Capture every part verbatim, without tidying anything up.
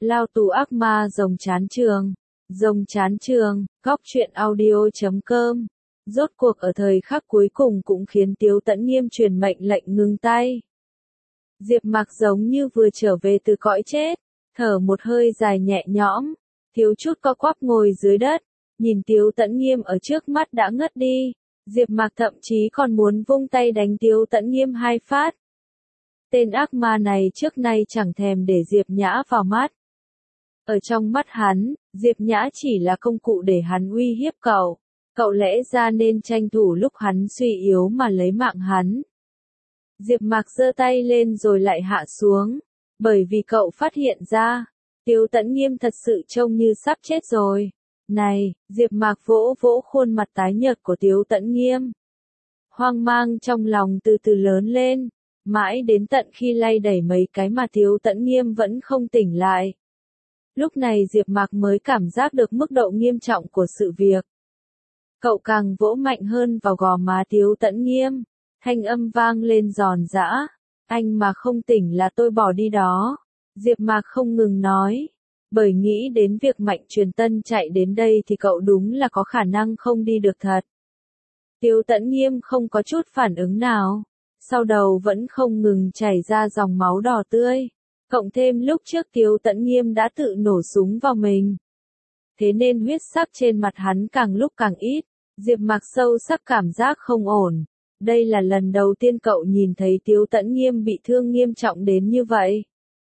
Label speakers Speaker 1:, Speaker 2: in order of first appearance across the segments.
Speaker 1: Lao tù ác ma rồng chán trường. Rồng chán trường, góc truyện audio.com. Rốt cuộc ở thời khắc cuối cùng cũng khiến Tiếu Tẫn Nghiêm truyền mệnh lệnh ngừng tay. Diệp Mạc giống như vừa trở về từ cõi chết, thở một hơi dài nhẹ nhõm, thiếu chút co quắp ngồi dưới đất, nhìn Tiếu Tẫn Nghiêm ở trước mắt đã ngất đi. Diệp Mạc thậm chí còn muốn vung tay đánh Tiếu Tẫn Nghiêm hai phát. Tên ác ma này trước nay chẳng thèm để Diệp Nhã vào mắt. Ở trong mắt hắn, Diệp Nhã chỉ là công cụ để hắn uy hiếp cậu. Cậu lẽ ra nên tranh thủ lúc hắn suy yếu mà lấy mạng hắn. Diệp Mạc giơ tay lên rồi lại hạ xuống, bởi vì cậu phát hiện ra, Tiếu Tẫn Nghiêm thật sự trông như sắp chết rồi. Này, Diệp Mạc vỗ vỗ khuôn mặt tái nhợt của Tiếu Tẫn Nghiêm. Hoang mang trong lòng từ từ lớn lên, mãi đến tận khi lay đẩy mấy cái mà Tiếu Tẫn Nghiêm vẫn không tỉnh lại. Lúc này Diệp Mạc mới cảm giác được mức độ nghiêm trọng của sự việc. Cậu càng vỗ mạnh hơn vào gò má Tiếu Tẫn Nghiêm, thanh âm vang lên giòn giã, anh mà không tỉnh là tôi bỏ đi đó. Diệp Mạc không ngừng nói, bởi nghĩ đến việc Mạnh Truyền Tân chạy đến đây thì cậu đúng là có khả năng không đi được thật. Tiếu Tẫn Nghiêm không có chút phản ứng nào, sau đầu vẫn không ngừng chảy ra dòng máu đỏ tươi, cộng thêm lúc trước Tiếu Tẫn Nghiêm đã tự nổ súng vào mình. Thế nên huyết sắc trên mặt hắn càng lúc càng ít, Diệp Mạc sâu sắc cảm giác không ổn. Đây là lần đầu tiên cậu nhìn thấy Tiếu Tẫn Nghiêm bị thương nghiêm trọng đến như vậy.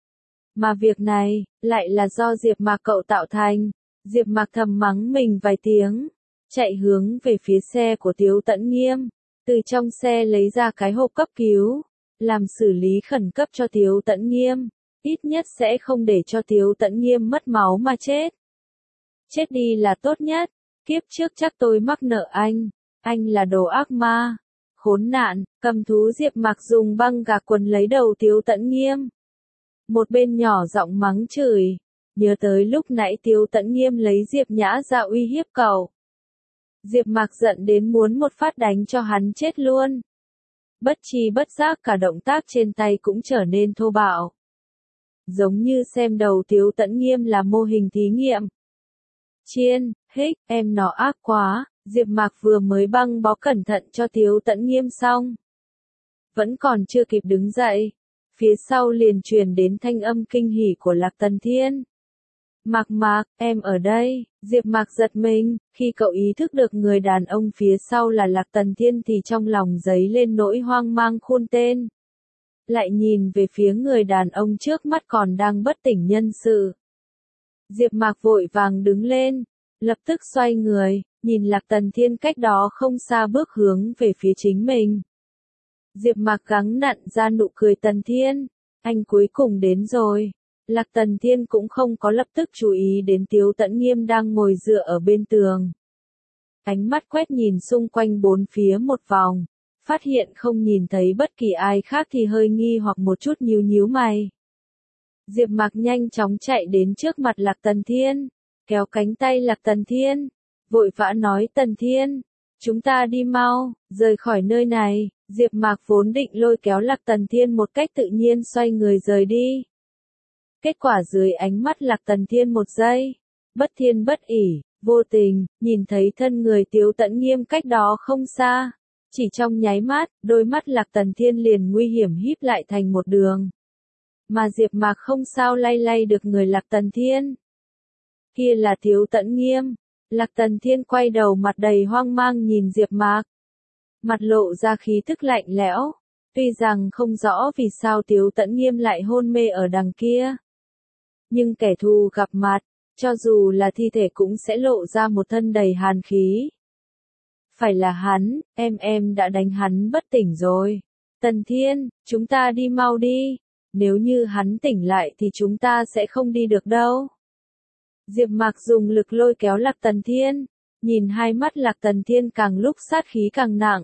Speaker 1: Mà việc này, lại là do Diệp Mạc cậu tạo thành. Diệp Mạc thầm mắng mình vài tiếng, chạy hướng về phía xe của Tiếu Tẫn Nghiêm, từ trong xe lấy ra cái hộp cấp cứu, làm xử lý khẩn cấp cho Tiếu Tẫn Nghiêm, ít nhất sẽ không để cho Tiếu Tẫn Nghiêm mất máu mà chết. Chết đi là tốt nhất, kiếp trước chắc tôi mắc nợ anh, anh là đồ ác ma. Khốn nạn, cầm thú. Diệp Mạc dùng băng gạc quấn lấy đầu Tiếu Tẫn Nghiêm. Một bên nhỏ giọng mắng chửi, nhớ tới lúc nãy Tiếu Tẫn Nghiêm lấy Diệp Nhã ra uy hiếp cậu. Diệp Mạc giận đến muốn một phát đánh cho hắn chết luôn. Bất tri bất giác cả động tác trên tay cũng trở nên thô bạo. Giống như xem đầu Tiếu Tẫn Nghiêm là mô hình thí nghiệm. Chiên, hích, em nó ác quá. Diệp Mạc vừa mới băng bó cẩn thận cho Tiếu Tẫn Nghiêm xong. Vẫn còn chưa kịp đứng dậy, phía sau liền truyền đến thanh âm kinh hỉ của Lạc Tần Thiên. Mạc Mạc, em ở đây. Diệp Mạc giật mình, khi cậu ý thức được người đàn ông phía sau là Lạc Tần Thiên thì trong lòng dấy lên nỗi hoang mang khôn tên. Lại nhìn về phía người đàn ông trước mắt còn đang bất tỉnh nhân sự. Diệp Mạc vội vàng đứng lên, lập tức xoay người, nhìn Lạc Tần Thiên cách đó không xa bước hướng về phía chính mình. Diệp Mạc gắng nặn ra nụ cười. Tần Thiên, anh cuối cùng đến rồi. Lạc Tần Thiên cũng không có lập tức chú ý đến Tiếu Tẫn Nghiêm đang ngồi dựa ở bên tường. Ánh mắt quét nhìn xung quanh bốn phía một vòng, phát hiện không nhìn thấy bất kỳ ai khác thì hơi nghi hoặc một chút nhíu nhíu mày. Diệp Mạc nhanh chóng chạy đến trước mặt Lạc Tần Thiên, kéo cánh tay Lạc Tần Thiên, vội vã nói: Tần Thiên, chúng ta đi mau, rời khỏi nơi này. Diệp Mạc vốn định lôi kéo Lạc Tần Thiên một cách tự nhiên xoay người rời đi. Kết quả dưới ánh mắt Lạc Tần Thiên một giây, bất thiên bất ỷ, vô tình, nhìn thấy thân người Tiếu Tẫn Nghiêm cách đó không xa. Chỉ trong nháy mắt, đôi mắt Lạc Tần Thiên liền nguy hiểm híp lại thành một đường. Mà Diệp Mạc không sao lay lay được người Lạc Tần Thiên. Kia là Tiếu Tẫn Nghiêm. Lạc Tần Thiên quay đầu mặt đầy hoang mang nhìn Diệp Mạc. Mặt lộ ra khí tức lạnh lẽo, tuy rằng không rõ vì sao Tiếu Tẫn Nghiêm lại hôn mê ở đằng kia. Nhưng kẻ thù gặp mặt, cho dù là thi thể cũng sẽ lộ ra một thân đầy hàn khí. Phải là hắn, em em đã đánh hắn bất tỉnh rồi. Tần Thiên, chúng ta đi mau đi, nếu như hắn tỉnh lại thì chúng ta sẽ không đi được đâu. Diệp Mạc dùng lực lôi kéo Lạc Tần Thiên, nhìn hai mắt Lạc Tần Thiên càng lúc sát khí càng nặng.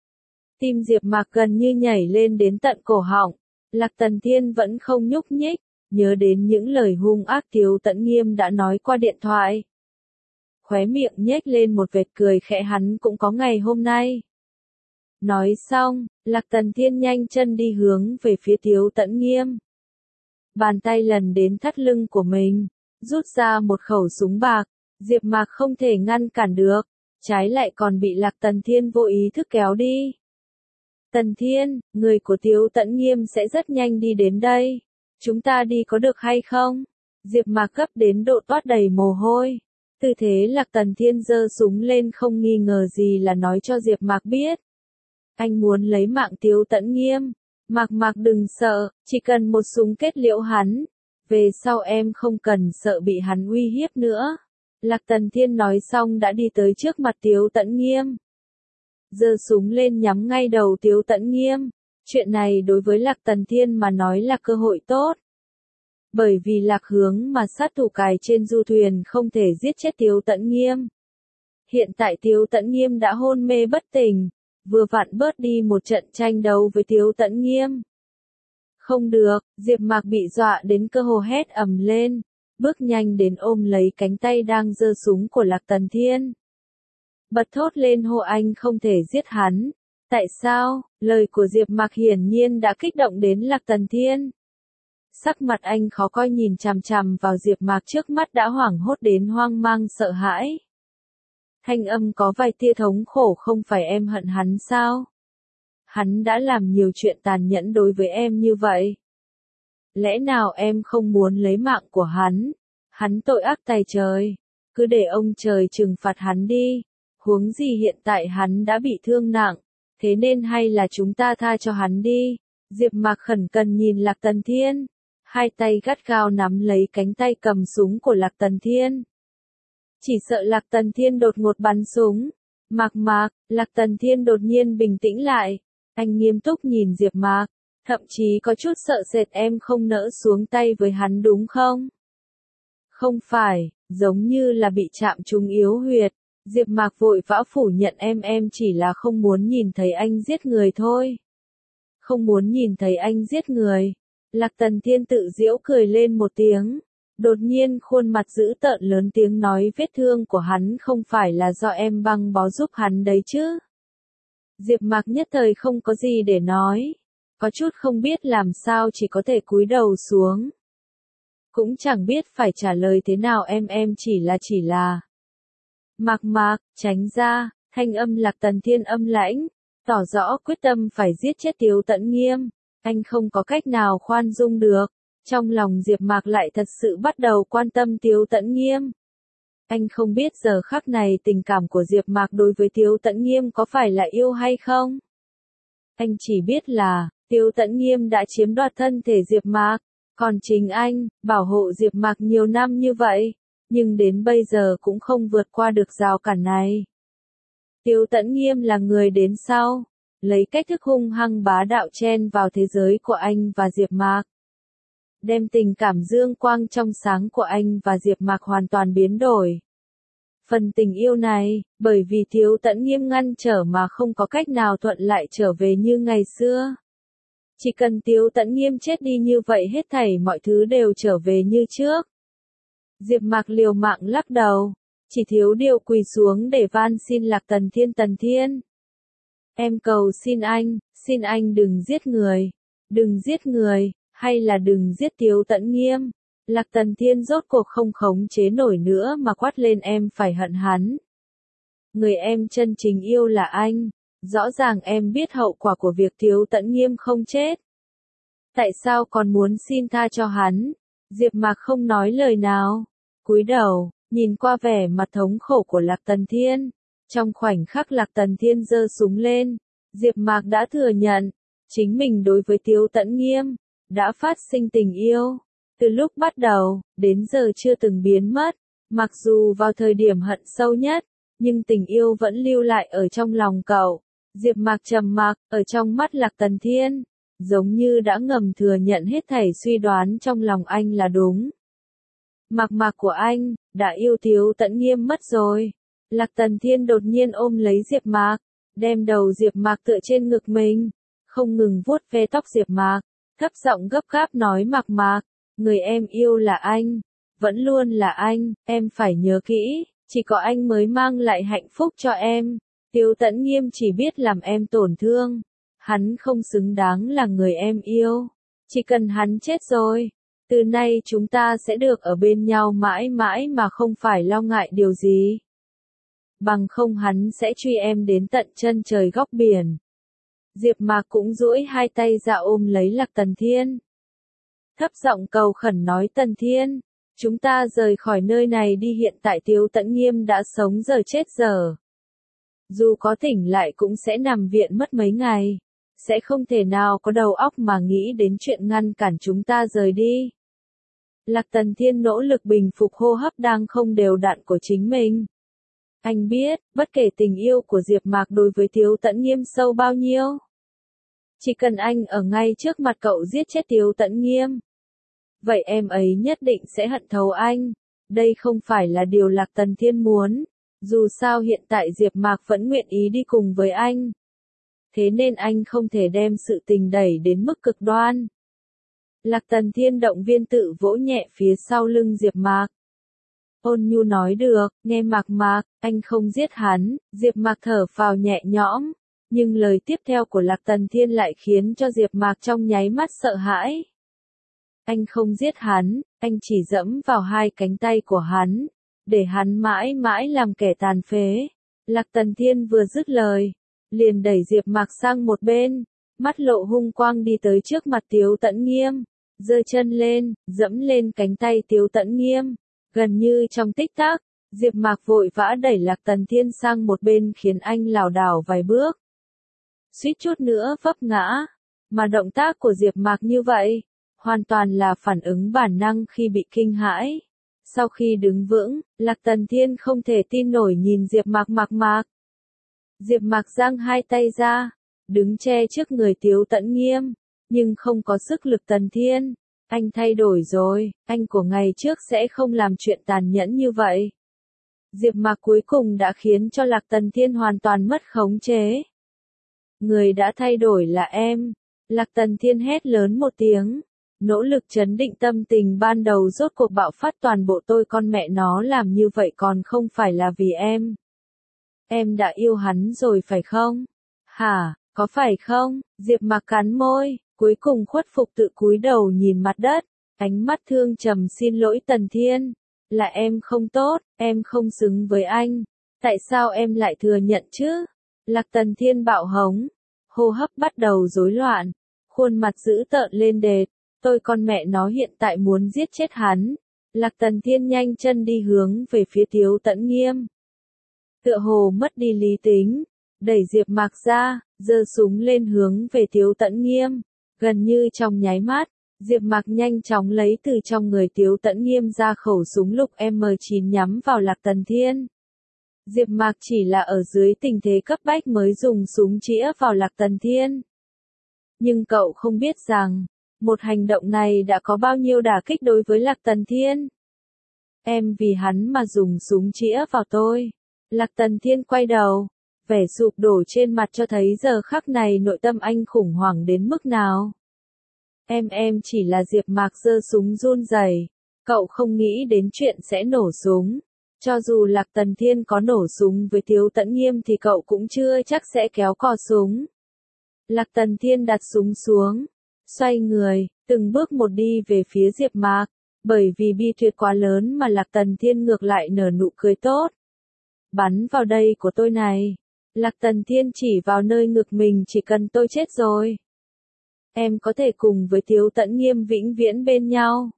Speaker 1: Tim Diệp Mạc gần như nhảy lên đến tận cổ họng, Lạc Tần Thiên vẫn không nhúc nhích, nhớ đến những lời hung ác Tiếu Tẫn Nghiêm đã nói qua điện thoại. Khóe miệng nhếch lên một vệt cười khẽ, hắn cũng có ngày hôm nay. Nói xong, Lạc Tần Thiên nhanh chân đi hướng về phía Tiếu Tẫn Nghiêm. bàn tay lần đến thắt lưng của mình, rút ra một khẩu súng bạc, Diệp Mạc không thể ngăn cản được, trái lại còn bị Lạc Tần Thiên vô ý thức kéo đi. Tần Thiên, người của Tiếu Tẫn Nghiêm sẽ rất nhanh đi đến đây, chúng ta đi có được hay không? Diệp Mạc gấp đến độ toát đầy mồ hôi. Tư thế Lạc Tần Thiên giơ súng lên không nghi ngờ gì là nói cho Diệp Mạc biết. Anh muốn lấy mạng Tiếu Tẫn Nghiêm. Mạc Mạc đừng sợ, chỉ cần một súng kết liễu hắn. Về sau em không cần sợ bị hắn uy hiếp nữa. Lạc Tần Thiên nói xong đã đi tới trước mặt Tiếu Tẫn Nghiêm. Giơ súng lên nhắm ngay đầu Tiếu Tẫn Nghiêm. Chuyện này đối với Lạc Tần Thiên mà nói là cơ hội tốt. Bởi vì Lạc Hướng mà sát thủ cài trên du thuyền không thể giết chết Tiếu Tẫn Nghiêm. Hiện tại Tiếu Tẫn Nghiêm đã hôn mê bất tỉnh, vừa vặn bớt đi một trận tranh đấu với Tiếu Tẫn Nghiêm. Không được, Diệp Mạc bị dọa đến cơ hồ hét ầm lên, bước nhanh đến ôm lấy cánh tay đang giơ súng của Lạc Tần Thiên. Bật thốt lên hô anh không thể giết hắn. Tại sao? Lời của Diệp Mạc hiển nhiên đã kích động đến Lạc Tần Thiên. Sắc mặt anh khó coi nhìn chằm chằm vào Diệp Mạc trước mắt đã hoảng hốt đến hoang mang sợ hãi. Thanh âm có vài tia thống khổ, không phải em hận hắn sao? Hắn đã làm nhiều chuyện tàn nhẫn đối với em như vậy. Lẽ nào em không muốn lấy mạng của hắn? Hắn tội ác tày trời. Cứ để ông trời trừng phạt hắn đi. Huống gì hiện tại hắn đã bị thương nặng. Thế nên hay là chúng ta tha cho hắn đi. Diệp Mạc khẩn cần nhìn Lạc Tần Thiên. Hai tay gắt gao nắm lấy cánh tay cầm súng của Lạc Tần Thiên. Chỉ sợ Lạc Tần Thiên đột ngột bắn súng. Mạc Mạc, Lạc Tần Thiên đột nhiên bình tĩnh lại. Anh nghiêm túc nhìn Diệp Mạc, thậm chí có chút sợ sệt em không nỡ xuống tay với hắn đúng không? Không phải, giống như là bị chạm trúng yếu huyệt. Diệp Mạc vội vã phủ nhận em em chỉ là không muốn nhìn thấy anh giết người thôi. Không muốn nhìn thấy anh giết người. Lạc Tần Thiên tự giễu cười lên một tiếng. Đột nhiên khuôn mặt dữ tợn lớn tiếng nói vết thương của hắn không phải là do em băng bó giúp hắn đấy chứ. Diệp Mạc nhất thời không có gì để nói. Có chút không biết làm sao chỉ có thể cúi đầu xuống. Cũng chẳng biết phải trả lời thế nào em em chỉ là chỉ là. Mạc Mạc, tránh ra, thanh âm Lạc Tần Thiên âm lãnh, tỏ rõ quyết tâm phải giết chết Tiếu Tẫn Nghiêm. Anh không có cách nào khoan dung được. Trong lòng Diệp Mạc lại thật sự bắt đầu quan tâm Tiếu Tẫn Nghiêm. Anh không biết giờ khắc này tình cảm của Diệp Mạc đối với Tiếu Tẫn Nghiêm có phải là yêu hay không. Anh chỉ biết là, Tiếu Tẫn Nghiêm đã chiếm đoạt thân thể Diệp Mạc, còn chính anh, bảo hộ Diệp Mạc nhiều năm như vậy, nhưng đến bây giờ cũng không vượt qua được rào cản này. Tiếu Tẫn Nghiêm là người đến sau, lấy cách thức hung hăng bá đạo chen vào thế giới của anh và Diệp Mạc. Đem tình cảm dương quang trong sáng của anh và Diệp Mạc hoàn toàn biến đổi. Phần tình yêu này, bởi vì Tiếu Tẫn Nghiêm ngăn trở mà không có cách nào thuận lại trở về như ngày xưa. Chỉ cần Tiếu Tẫn Nghiêm chết đi như vậy hết thảy mọi thứ đều trở về như trước. Diệp Mạc liều mạng lắc đầu, chỉ thiếu điều quỳ xuống để van xin Lạc Tần Thiên Tần Thiên. Em cầu xin anh, xin anh đừng giết người, đừng giết người. Hay là đừng giết Tiếu Tẫn Nghiêm. Lạc Tần Thiên rốt cuộc không khống chế nổi nữa mà quát lên em phải hận hắn. Người em chân chính yêu là anh. Rõ ràng em biết hậu quả của việc Tiếu Tẫn Nghiêm không chết. Tại sao còn muốn xin tha cho hắn? Diệp Mạc không nói lời nào. Cúi đầu, nhìn qua vẻ mặt thống khổ của Lạc Tần Thiên. Trong khoảnh khắc Lạc Tần Thiên giơ súng lên, Diệp Mạc đã thừa nhận, chính mình đối với Tiếu Tẫn Nghiêm đã phát sinh tình yêu. Từ lúc bắt đầu, đến giờ chưa từng biến mất. Mặc dù vào thời điểm hận sâu nhất, nhưng tình yêu vẫn lưu lại ở trong lòng cậu. Diệp Mạc trầm mặc, ở trong mắt Lạc Tần Thiên, giống như đã ngầm thừa nhận hết thảy suy đoán trong lòng anh là đúng. Mạc Mạc của anh, đã yêu Tiếu Tẫn Nghiêm mất rồi. Lạc Tần Thiên đột nhiên ôm lấy Diệp Mạc, đem đầu Diệp Mạc tựa trên ngực mình, không ngừng vuốt ve tóc Diệp Mạc. Thấp giọng gấp gáp nói Mạc Mạc, người em yêu là anh, vẫn luôn là anh, em phải nhớ kỹ, chỉ có anh mới mang lại hạnh phúc cho em. Tiếu Tẫn Nghiêm chỉ biết làm em tổn thương, hắn không xứng đáng là người em yêu, chỉ cần hắn chết rồi, Từ nay chúng ta sẽ được ở bên nhau mãi mãi mà không phải lo ngại điều gì. Bằng không hắn sẽ truy em đến tận chân trời góc biển. Diệp Mạc cũng duỗi hai tay ra ôm lấy Lạc Tần Thiên. Thấp giọng cầu khẩn nói Tần Thiên, chúng ta rời khỏi nơi này đi, hiện tại Tiếu Tẫn Nghiêm đã sống giờ chết giờ. Dù có tỉnh lại cũng sẽ nằm viện mất mấy ngày. Sẽ không thể nào có đầu óc mà nghĩ đến chuyện ngăn cản chúng ta rời đi. Lạc Tần Thiên nỗ lực bình phục hô hấp đang không đều đặn của chính mình. Anh biết, bất kể tình yêu của Diệp Mạc đối với Tiếu Tẫn Nghiêm sâu bao nhiêu. Chỉ cần anh ở ngay trước mặt cậu giết chết Tiếu Tẫn Nghiêm. Vậy em ấy nhất định sẽ hận thấu anh. Đây không phải là điều Lạc Tần Thiên muốn. Dù sao hiện tại Diệp Mạc vẫn nguyện ý đi cùng với anh. Thế nên anh không thể đem sự tình đẩy đến mức cực đoan. Lạc Tần Thiên động viên tự vỗ nhẹ phía sau lưng Diệp Mạc. Ôn nhu nói được, nghe Mạc Mạc, anh không giết hắn. Diệp Mạc thở phào nhẹ nhõm. Nhưng lời tiếp theo của Lạc Tần Thiên lại khiến cho Diệp Mạc trong nháy mắt sợ hãi. Anh không giết hắn, anh chỉ dẫm vào hai cánh tay của hắn, để hắn mãi mãi làm kẻ tàn phế. Lạc Tần Thiên vừa dứt lời, liền đẩy Diệp Mạc sang một bên, mắt lộ hung quang đi tới trước mặt Tiếu Tẫn Nghiêm, giơ chân lên, dẫm lên cánh tay Tiếu Tẫn Nghiêm. Gần như trong tích tắc, Diệp Mạc vội vã đẩy Lạc Tần Thiên sang một bên khiến anh lảo đảo vài bước. Suýt chút nữa vấp ngã, mà động tác của Diệp Mạc như vậy, hoàn toàn là phản ứng bản năng khi bị kinh hãi. Sau khi đứng vững, Lạc Tần Thiên không thể tin nổi nhìn Diệp Mạc Mạc Mạc. Diệp Mạc giang hai tay ra, đứng che trước người Tiếu Tẫn Nghiêm, nhưng không có sức lực. Tần Thiên, anh thay đổi rồi, anh của ngày trước sẽ không làm chuyện tàn nhẫn như vậy. Diệp Mạc cuối cùng đã khiến cho Lạc Tần Thiên hoàn toàn mất khống chế. Người đã thay đổi là em. Lạc Tần Thiên hét lớn một tiếng, nỗ lực trấn định tâm tình ban đầu rốt cuộc bạo phát toàn bộ. Tôi con mẹ nó làm như vậy còn không phải là vì em. Em đã yêu hắn rồi phải không? Hả, có phải không? Diệp Mạc cắn môi, cuối cùng khuất phục tự cúi đầu nhìn mặt đất, ánh mắt thương trầm. Xin lỗi Tần Thiên, là em không tốt, em không xứng với anh. Tại sao em lại thừa nhận chứ? Lạc Tần Thiên bạo hống, hô hấp bắt đầu rối loạn, khuôn mặt dữ tợn lên đệt. Tôi con mẹ nó hiện tại muốn giết chết hắn. Lạc Tần Thiên nhanh chân đi hướng về phía Tiếu Tẫn Nghiêm. Tựa hồ mất đi lý tính, đẩy Diệp Mạc ra, giơ súng lên hướng về Tiếu Tẫn Nghiêm. Gần như trong nháy mắt, Diệp Mạc nhanh chóng lấy từ trong người Tiếu Tẫn Nghiêm ra khẩu súng lục M chín nhắm vào Lạc Tần Thiên. Diệp Mạc chỉ là ở dưới tình thế cấp bách mới dùng súng chĩa vào Lạc Tần Thiên. Nhưng cậu không biết rằng, một hành động này đã có bao nhiêu đả kích đối với Lạc Tần Thiên. Em vì hắn mà dùng súng chĩa vào tôi. Lạc Tần Thiên quay đầu, vẻ sụp đổ trên mặt cho thấy giờ khắc này nội tâm anh khủng hoảng đến mức nào. Em em chỉ là Diệp Mạc giơ súng run rẩy. Cậu không nghĩ đến chuyện sẽ nổ súng. Cho dù Lạc Tần Thiên có nổ súng với Tiếu Tẫn Nghiêm thì cậu cũng chưa chắc sẽ kéo cò súng. Lạc Tần Thiên đặt súng xuống, xoay người, từng bước một đi về phía Diệp Mạc. Bởi vì bi tuyệt quá lớn mà Lạc Tần Thiên ngược lại nở nụ cười tốt. Bắn vào đây của tôi này. Lạc Tần Thiên chỉ vào nơi ngực mình. Chỉ cần tôi chết rồi, em có thể cùng với Tiếu Tẫn Nghiêm vĩnh viễn bên nhau.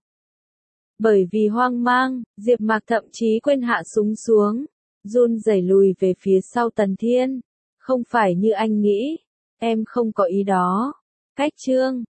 Speaker 1: Bởi vì hoang mang, Diệp Mạc thậm chí quên hạ súng xuống, run rẩy lùi về phía sau. Tần Thiên, không phải như anh nghĩ, em không có ý đó. Cách chương